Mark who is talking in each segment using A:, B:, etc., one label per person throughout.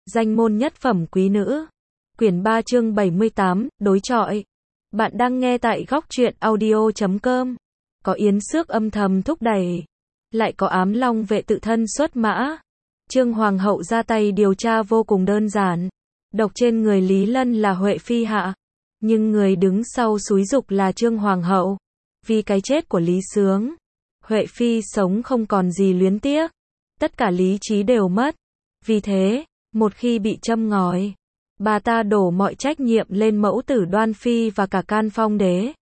A: Danh môn nhất phẩm quý nữ. Quyển 3 chương 78, đối chọi. Bạn đang nghe tại góc truyện audio.com. Có Yến Xước âm thầm thúc đẩy. Lại có Ám Long vệ tự thân xuất mã. Trương Hoàng hậu ra tay điều tra vô cùng đơn giản. Độc trên người Lý Lân là Huệ Phi hạ. Nhưng người đứng sau xúi giục là Trương Hoàng hậu. Vì cái chết của Lý Sướng, Huệ Phi sống không còn gì luyến tiếc. Tất cả lý trí đều mất. Vì thế, một khi bị châm ngòi, bà ta đổ mọi trách nhiệm lên mẫu tử Đoan Phi và cả Can Phong đế.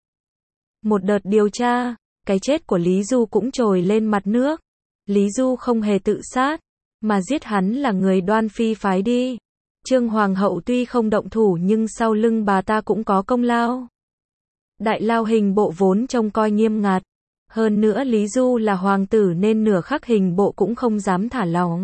A: Một đợt điều tra, cái chết của Lý Du cũng trồi lên mặt nước. Lý Du không hề tự sát, mà giết hắn là người Đoan Phi phái đi. Trương Hoàng hậu tuy không động thủ nhưng sau lưng bà ta cũng có công lao. Đại lao hình bộ vốn trông coi nghiêm ngặt. Hơn nữa Lý Du là hoàng tử nên nửa khắc hình bộ cũng không dám thả lỏng.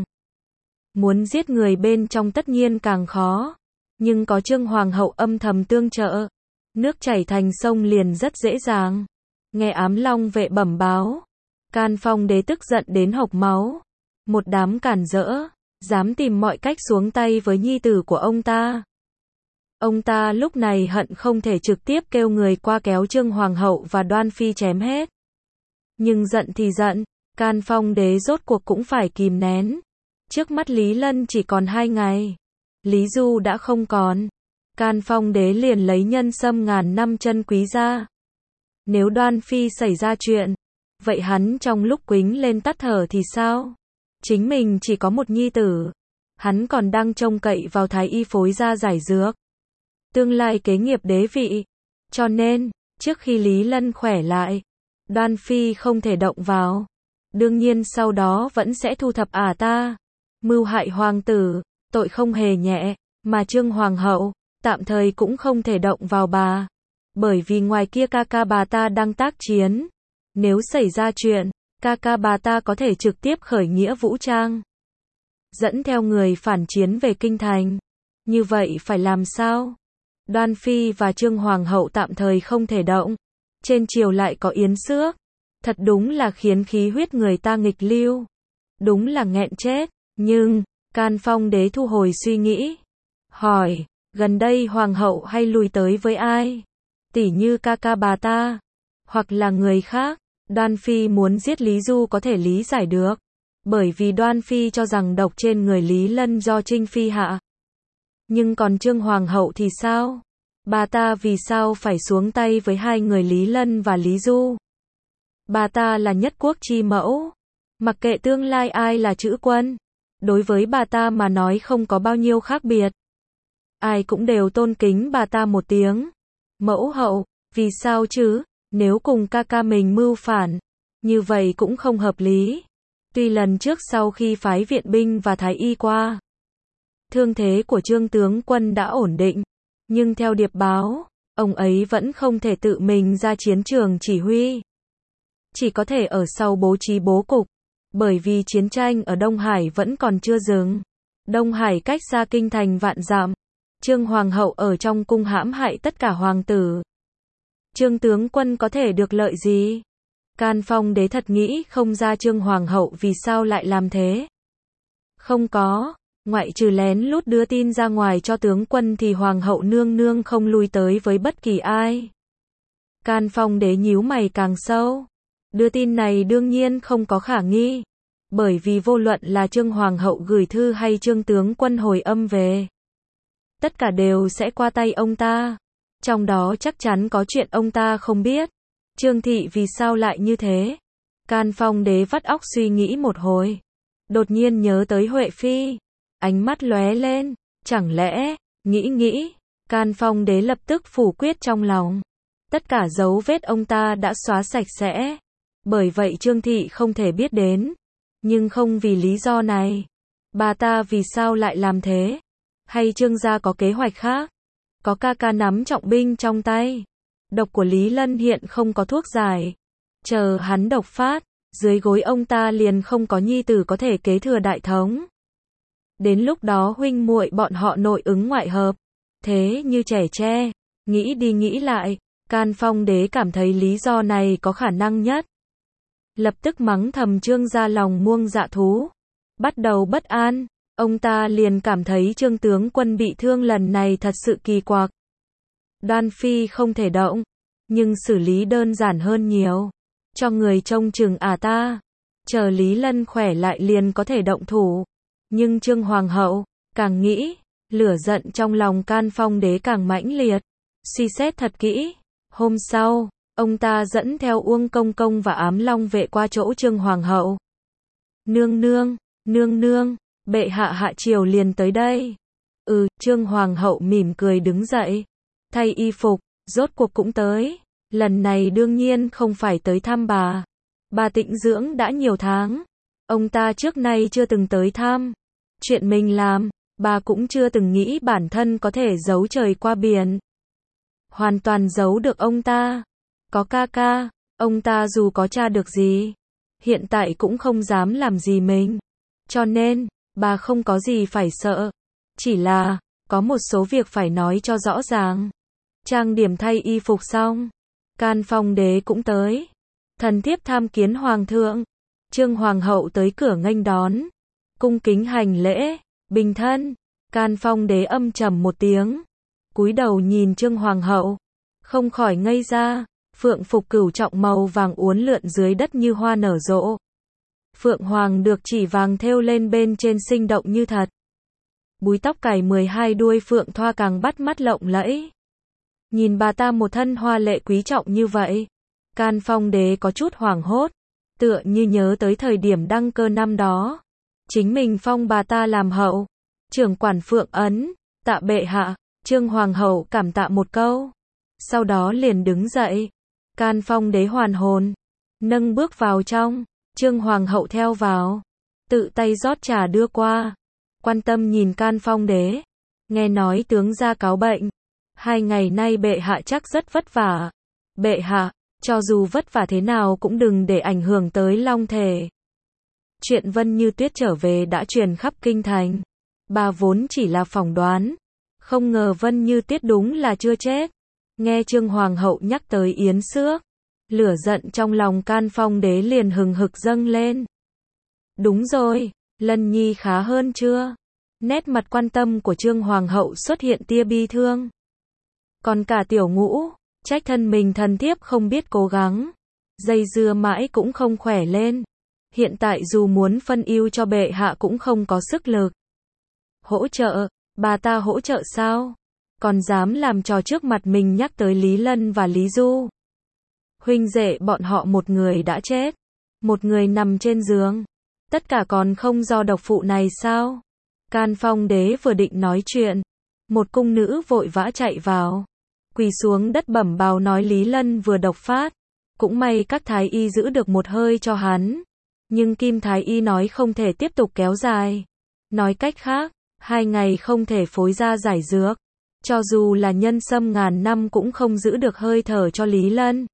A: Muốn giết người bên trong tất nhiên càng khó. Nhưng có Trương Hoàng hậu âm thầm tương trợ, nước chảy thành sông liền rất dễ dàng. Nghe Ám Long vệ bẩm báo, Can Phong đế tức giận đến hộc máu. Một đám cản rỡ, dám tìm mọi cách xuống tay với nhi tử của ông ta. Ông ta lúc này hận không thể trực tiếp kêu người qua kéo Trương Hoàng hậu và Đoan Phi chém hết. Nhưng giận thì giận, Can Phong đế rốt cuộc cũng phải kìm nén. Trước mắt Lý Lân chỉ còn 2 ngày. Lý Du đã không còn. Can Phong đế liền lấy nhân sâm ngàn năm chân quý ra. Nếu Đoan Phi xảy ra chuyện, vậy hắn trong lúc quýnh lên tắt thở thì sao? Chính mình chỉ có một nhi tử. Hắn còn đang trông cậy vào thái y phối ra giải dược. Tương lai kế nghiệp đế vị. Cho nên, trước khi Lý Lân khỏe lại, Đoan Phi không thể động vào. Đương nhiên sau đó vẫn sẽ thu thập ta. Mưu hại hoàng tử, tội không hề nhẹ, mà Trương Hoàng hậu, tạm thời cũng không thể động vào bà. Bởi vì ngoài kia ca bà ta đang tác chiến. Nếu xảy ra chuyện, ca bà ta có thể trực tiếp khởi nghĩa vũ trang. Dẫn theo người phản chiến về kinh thành. Như vậy phải làm sao? Đoan Phi và Trương Hoàng hậu tạm thời không thể động. Trên triều lại có Yến Xước. Thật đúng là khiến khí huyết người ta nghịch lưu. Đúng là nghẹn chết. Nhưng, Can Phong đế thu hồi suy nghĩ. Hỏi, gần đây Hoàng hậu hay lui tới với ai? Tỉ như ca bà ta. Hoặc là người khác. Đoan Phi muốn giết Lý Du có thể lý giải được. Bởi vì Đoan Phi cho rằng độc trên người Lý Lân do Trinh Phi hạ. Nhưng còn Trương Hoàng hậu thì sao? Bà ta vì sao phải xuống tay với hai người Lý Lân và Lý Du? Bà ta là nhất quốc chi mẫu. Mặc kệ tương lai ai là chữ quân. Đối với bà ta mà nói không có bao nhiêu khác biệt. Ai cũng đều tôn kính bà ta một tiếng. Mẫu hậu, vì sao chứ? Nếu cùng ca mình mưu phản, như vậy cũng không hợp lý. Tuy lần trước sau khi phái viện binh và thái y qua, thương thế của Trương tướng quân đã ổn định. Nhưng theo điệp báo, ông ấy vẫn không thể tự mình ra chiến trường chỉ huy. Chỉ có thể ở sau bố trí bố cục. Bởi vì chiến tranh ở Đông Hải vẫn còn chưa dừng. Đông Hải cách xa kinh thành vạn dặm. Trương Hoàng hậu ở trong cung hãm hại tất cả hoàng tử. Trương tướng quân có thể được lợi gì? Can Phong đế thật nghĩ không ra Trương Hoàng hậu vì sao lại làm thế. Không có, ngoại trừ lén lút đưa tin ra ngoài cho tướng quân thì Hoàng hậu nương nương không lui tới với bất kỳ ai. Can Phong đế nhíu mày càng sâu. Đưa tin này đương nhiên không có khả nghi. Bởi vì vô luận là Trương Hoàng hậu gửi thư hay Trương tướng quân hồi âm về, tất cả đều sẽ qua tay ông ta. Trong đó chắc chắn có chuyện ông ta không biết. Trương thị vì sao lại như thế? Can Phong đế vắt óc suy nghĩ một hồi. Đột nhiên nhớ tới Huệ Phi. Ánh mắt lóe lên. Chẳng lẽ, nghĩ. Can Phong đế lập tức phủ quyết trong lòng. Tất cả dấu vết ông ta đã xóa sạch sẽ. Bởi vậy Trương thị không thể biết đến. Nhưng không vì lý do này. Bà ta vì sao lại làm thế? Hay Trương gia có kế hoạch khác? Có ca nắm trọng binh trong tay. Độc của Lý Lân hiện không có thuốc giải. Chờ hắn độc phát, dưới gối ông ta liền không có nhi tử có thể kế thừa đại thống. Đến lúc đó huynh muội bọn họ nội ứng ngoại hợp. Thế như trẻ tre. Nghĩ đi nghĩ lại, Can Phong đế cảm thấy lý do này có khả năng nhất. Lập tức mắng thầm Trương gia lòng muông dạ thú. Bắt đầu bất an. ông ta liền cảm thấy Trương tướng quân bị thương lần này thật sự kỳ quặc. Đoan Phi không thể động, nhưng xử lý đơn giản hơn nhiều. Cho người trông chừng ta, chờ Lý Lân khỏe lại liền có thể động thủ. Nhưng Trương Hoàng hậu, càng nghĩ, lửa giận trong lòng Can Phong đế càng mãnh liệt. Suy xét thật kỹ, hôm sau, ông ta dẫn theo Uông Công Công và Ám Long vệ qua chỗ Trương Hoàng hậu. Nương nương, bệ hạ hạ triều liền tới đây. Trương Hoàng hậu mỉm cười đứng dậy, thay y phục, rốt cuộc cũng tới. Lần này đương nhiên không phải tới thăm bà. Bà tĩnh dưỡng đã nhiều tháng, ông ta trước nay chưa từng tới thăm. Chuyện mình làm, bà cũng chưa từng nghĩ bản thân có thể giấu trời qua biển. Hoàn toàn giấu được ông ta. Có ca, ông ta dù có tra được gì, hiện tại cũng không dám làm gì mình. Cho nên, bà không có gì phải sợ. Chỉ là, có một số việc phải nói cho rõ ràng. Trang điểm thay y phục xong, Can Phong đế cũng tới. Thần thiếp tham kiến hoàng thượng. Trương Hoàng hậu tới cửa nghênh đón, cung kính hành lễ, bình thân. Can Phong đế âm trầm một tiếng, cúi đầu nhìn Trương Hoàng hậu, không khỏi ngây ra. Phượng phục cửu trọng màu vàng uốn lượn dưới đất như hoa nở rộ. Phượng hoàng được chỉ vàng thêu lên bên trên sinh động như thật. Búi tóc cài 12 đuôi phượng thoa càng bắt mắt lộng lẫy. Nhìn bà ta một thân hoa lệ quý trọng như vậy, Can Phong đế có chút hoảng hốt, tựa như nhớ tới thời điểm đăng cơ năm đó. Chính mình phong bà ta làm hậu, trưởng quản Phượng ấn, tạ bệ hạ. Trương Hoàng hậu cảm tạ một câu, sau đó liền đứng dậy. Can Phong đế hoàn hồn, nâng bước vào trong. Trương Hoàng hậu theo vào, tự tay rót trà đưa qua, quan tâm nhìn Can Phong đế. Nghe nói tướng gia cáo bệnh, 2 ngày nay bệ hạ chắc rất vất vả. Bệ hạ, cho dù vất vả thế nào cũng đừng để ảnh hưởng tới long thể. Chuyện Vân Như Tuyết trở về đã truyền khắp kinh thành. Bà vốn chỉ là phỏng đoán, không ngờ Vân Như Tuyết đúng là chưa chết. Nghe Trương Hoàng hậu nhắc tới Yến Xước, lửa giận trong lòng Can Phong đế liền hừng hực dâng lên. Đúng rồi, Lân Nhi khá hơn chưa? Nét mặt quan tâm của Trương Hoàng hậu xuất hiện tia bi thương. Còn cả Tiểu Ngũ, trách thân mình thần thiếp không biết cố gắng, dây dưa mãi cũng không khỏe lên. Hiện tại dù muốn phân ưu cho bệ hạ cũng không có sức lực. Hỗ trợ, bà ta hỗ trợ sao? Còn dám làm trò trước mặt mình nhắc tới Lý Lân và Lý Du. Huynh đệ bọn họ một người đã chết, một người nằm trên giường. Tất cả còn không do độc phụ này sao? Can Phong đế vừa định nói chuyện, một cung nữ vội vã chạy vào, quỳ xuống đất bẩm báo nói Lý Lân vừa độc phát. Cũng may các thái y giữ được một hơi cho hắn. Nhưng Kim thái y nói không thể tiếp tục kéo dài. Nói cách khác, 2 ngày không thể phối ra giải dược. Cho dù là nhân sâm ngàn năm cũng không giữ được hơi thở cho Lý Lân.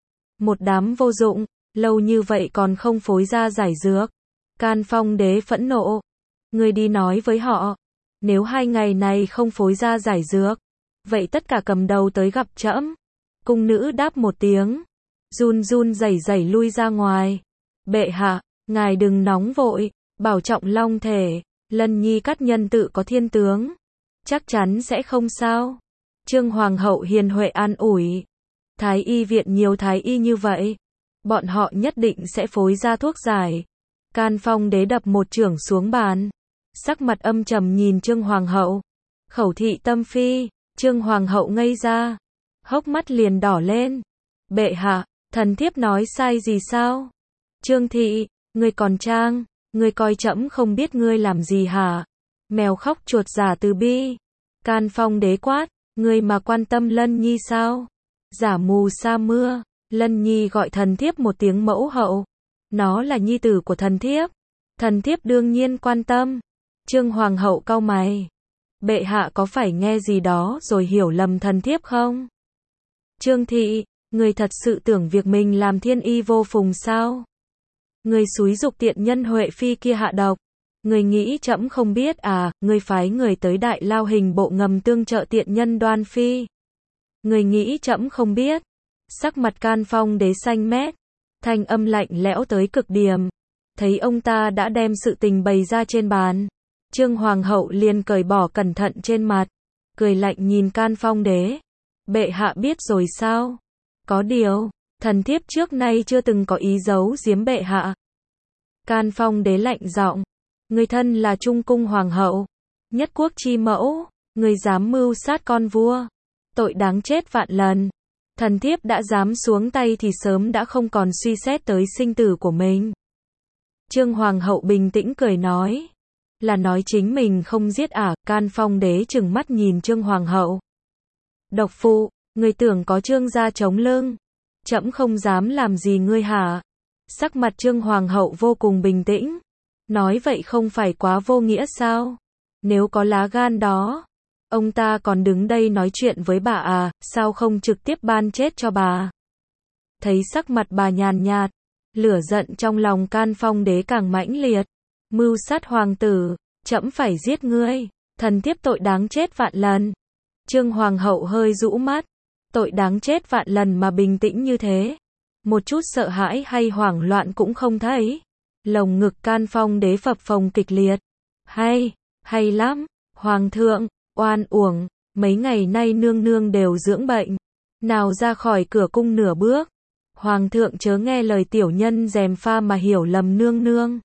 A: Một đám vô dụng, lâu như vậy còn không phối ra giải dược. Can Phong đế phẫn nộ. Người đi nói với họ, nếu 2 ngày này không phối ra giải dược, vậy tất cả cầm đầu tới gặp trẫm. Cung nữ đáp một tiếng, run run rẩy rẩy lui ra ngoài. Bệ hạ, ngài đừng nóng vội, bảo trọng long thể. Lân Nhi cắt nhân tự có thiên tướng, chắc chắn sẽ không sao. Trương Hoàng hậu hiền huệ an ủi. Thái y viện nhiều thái y như vậy, bọn họ nhất định sẽ phối ra thuốc giải. Can Phong đế đập một chưởng xuống bàn, sắc mặt âm trầm nhìn Trương Hoàng hậu. Khẩu thị tâm phi. Trương Hoàng hậu ngây ra, hốc mắt liền đỏ lên. Bệ hạ, thần thiếp nói sai gì sao? Trương thị, ngươi còn trang, ngươi coi trẫm không biết ngươi làm gì hả? Mèo khóc chuột giả từ bi. Can Phong đế quát, ngươi mà quan tâm Lân Nhi sao? Giả mù sa mưa. Lân Nhi gọi thần thiếp một tiếng mẫu hậu, nó là nhi tử của thần thiếp đương nhiên quan tâm. Trương Hoàng hậu cau mày. Bệ hạ có phải nghe gì đó rồi hiểu lầm thần thiếp không? Trương thị, người thật sự tưởng việc mình làm thiên y vô phùng sao? Người xúi dục tiện nhân Huệ Phi kia hạ độc. Người nghĩ trẫm không biết à? Người phái người tới Đại Lao hình bộ ngầm tương trợ tiện nhân Đoan Phi. Người nghĩ trẫm không biết? Sắc mặt Can Phong đế xanh mét, thanh âm lạnh lẽo tới cực điểm. Thấy ông ta đã đem sự tình bày ra trên bàn, Trương Hoàng hậu liền cởi bỏ cẩn thận trên mặt, cười lạnh nhìn Can Phong đế. Bệ hạ biết rồi sao? Có điều, thần thiếp trước nay chưa từng có ý giấu giếm bệ hạ. Can Phong đế lạnh giọng, người thân là Trung cung hoàng hậu, nhất quốc chi mẫu, người dám mưu sát con vua, tội đáng chết vạn lần. Thần thiếp đã dám xuống tay thì sớm đã không còn suy xét tới sinh tử của mình. Trương Hoàng hậu bình tĩnh cười nói, là nói chính mình không giết à? Can Phong đế trừng mắt nhìn Trương Hoàng hậu. Độc phụ, người tưởng có Trương gia chống lưng, trẫm không dám làm gì ngươi hả? Sắc mặt Trương Hoàng hậu vô cùng bình tĩnh, nói vậy không phải quá vô nghĩa sao? Nếu có lá gan đó, ông ta còn đứng đây nói chuyện với bà à, sao không trực tiếp ban chết cho bà? Thấy sắc mặt bà nhàn nhạt, lửa giận trong lòng Can Phong đế càng mãnh liệt. Mưu sát hoàng tử, trẫm phải giết ngươi, thần thiếp tội đáng chết vạn lần. Trương Hoàng hậu hơi rũ mắt, tội đáng chết vạn lần mà bình tĩnh như thế, một chút sợ hãi hay hoảng loạn cũng không thấy. Lồng ngực Can Phong đế phập phồng kịch liệt. Hay lắm, hoàng thượng, oan uổng, mấy ngày nay nương nương đều dưỡng bệnh, nào ra khỏi cửa cung nửa bước. Hoàng thượng chớ nghe lời tiểu nhân gièm pha mà hiểu lầm nương nương.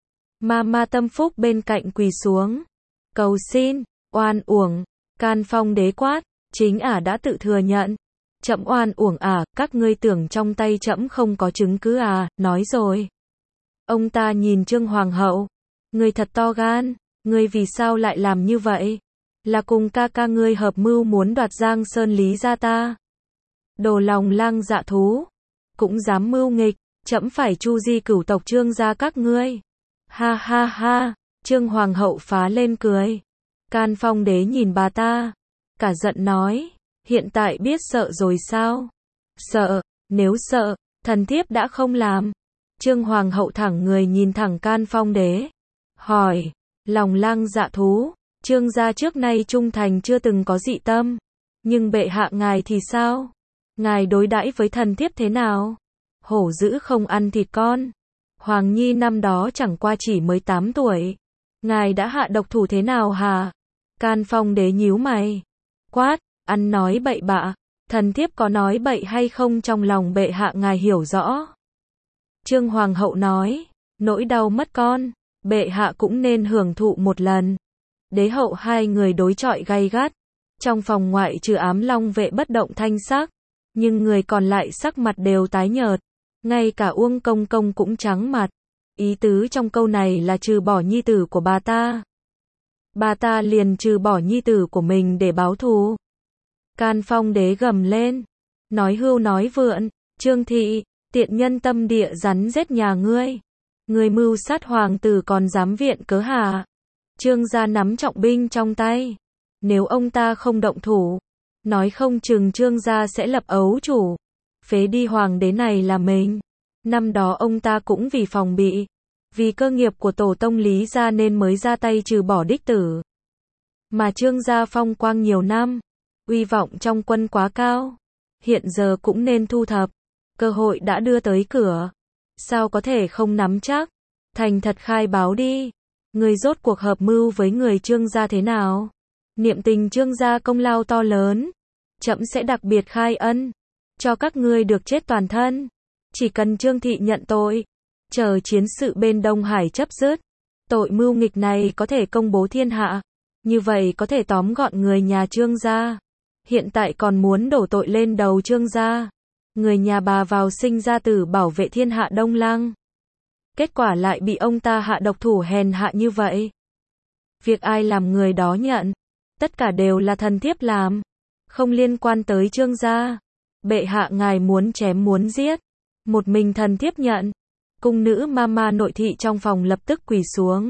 A: Ma tâm phúc bên cạnh quỳ xuống, cầu xin, oan uổng. Can Phong đế quát, chính ả đã tự thừa nhận. Trẫm oan uổng à? Các ngươi tưởng trong tay trẫm không có chứng cứ à? Nói rồi. Ông ta nhìn Trương Hoàng hậu, ngươi thật to gan, ngươi vì sao lại làm như vậy? Là cùng ca ca ngươi hợp mưu muốn đoạt Giang Sơn Lý gia ta? Đồ lòng lang dạ thú, cũng dám mưu nghịch, trẫm phải chu di cửu tộc Trương gia các ngươi. Ha ha ha, Trương Hoàng hậu phá lên cười. Can Phong đế nhìn bà ta, cả giận nói, hiện tại biết sợ rồi sao? Sợ, nếu sợ, thần thiếp đã không làm. Trương Hoàng hậu thẳng người nhìn thẳng Can Phong đế, hỏi, lòng lang dạ thú, Trương gia trước nay trung thành chưa từng có dị tâm, nhưng bệ hạ ngài thì sao? Ngài đối đãi với thần thiếp thế nào? Hổ dữ không ăn thịt con. Hoàng nhi năm đó chẳng qua chỉ mới 8 tuổi. Ngài đã hạ độc thủ thế nào hả? Can Phong đế nhíu mày, quát, ăn nói bậy bạ, thần thiếp có nói bậy hay không trong lòng bệ hạ ngài hiểu rõ. Trương Hoàng hậu nói, nỗi đau mất con, bệ hạ cũng nên hưởng thụ một lần. Đế hậu hai người đối chọi gay gắt, trong phòng ngoại trừ Ám Long vệ bất động thanh sắc, nhưng người còn lại sắc mặt đều tái nhợt, ngay cả Uông Công Công cũng trắng mặt. Ý tứ trong câu này là trừ bỏ nhi tử của bà ta liền trừ bỏ nhi tử của mình để báo thù. Can Phong đế gầm lên, nói hưu nói vượn, Trương thị, tiện nhân tâm địa rắn rết nhà ngươi, người mưu sát hoàng tử còn dám viện cớ hả? Trương gia nắm trọng binh trong tay, nếu ông ta không động thủ, nói không chừng Trương gia sẽ lập ấu chủ, phế đi hoàng đế này là mình. Năm đó ông ta cũng vì phòng bị, vì cơ nghiệp của tổ tông Lý gia nên mới ra tay trừ bỏ đích tử. Mà Trương gia phong quang nhiều năm, uy vọng trong quân quá cao, hiện giờ cũng nên thu thập, cơ hội đã đưa tới cửa, sao có thể không nắm chắc? Thành thật khai báo đi, người rốt cuộc hợp mưu với người Trương gia thế nào? Niệm tình Trương gia công lao to lớn, trẫm sẽ đặc biệt khai ân, cho các ngươi được chết toàn thân. Chỉ cần Trương thị nhận tội, chờ chiến sự bên Đông Hải chấp dứt, tội mưu nghịch này có thể công bố thiên hạ, như vậy có thể tóm gọn người nhà Trương gia. Hiện tại còn muốn đổ tội lên đầu Trương gia, người nhà bà vào sinh ra tử bảo vệ thiên hạ Đông Lăng, kết quả lại bị ông ta hạ độc thủ hèn hạ như vậy. Việc ai làm người đó nhận, tất cả đều là thần thiếp làm, không liên quan tới Trương gia. Bệ hạ ngài muốn chém muốn giết, một mình thần thiếp nhận. Cung nữ Mama nội thị trong phòng lập tức quỳ xuống,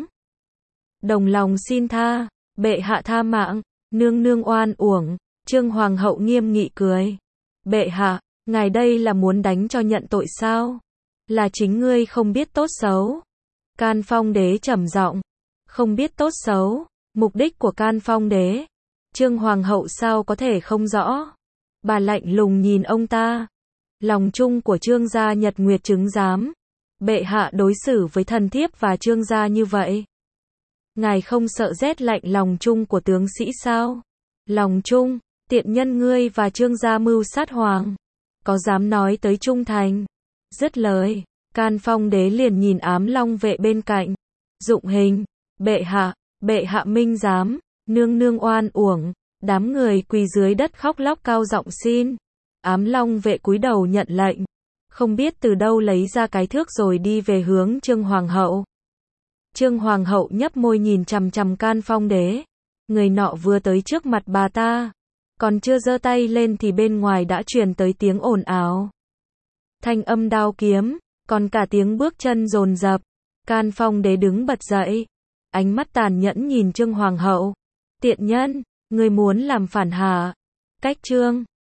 A: đồng lòng xin tha, bệ hạ tha mạng, nương nương oan uổng. Trương Hoàng hậu nghiêm nghị cười, bệ hạ, ngài đây là muốn đánh cho nhận tội sao? Là chính ngươi không biết tốt xấu. Can Phong đế trầm giọng, không biết tốt xấu, mục đích của Can Phong đế, Trương Hoàng hậu sao có thể không rõ? Bà lạnh lùng nhìn ông ta, lòng chung của Trương gia Nhật Nguyệt chứng giám, bệ hạ đối xử với thần thiếp và Trương gia như vậy, ngài không sợ rét lạnh lòng trung của tướng sĩ sao? Lòng trung, tiện nhân ngươi và Trương gia mưu sát hoàng, có dám nói tới trung thành? Dứt lời, Can Phong đế liền nhìn Ám Long vệ bên cạnh. Dụng hình, bệ hạ minh giám, nương nương oan uổng. Đám người quỳ dưới đất khóc lóc cao giọng xin. Ám Long vệ cúi đầu nhận lệnh, không biết từ đâu lấy ra cái thước rồi đi về hướng Trương hoàng hậu. Trương hoàng hậu nhấp môi nhìn chằm chằm Can Phong đế. Người nọ vừa tới trước mặt bà ta, còn chưa giơ tay lên thì bên ngoài đã truyền tới tiếng ồn ào. Thanh âm đao kiếm, còn cả tiếng bước chân dồn dập. Can Phong đế đứng bật dậy, ánh mắt tàn nhẫn nhìn Trương hoàng hậu. Tiện nhân, ngươi muốn làm phản hả? Cách Trương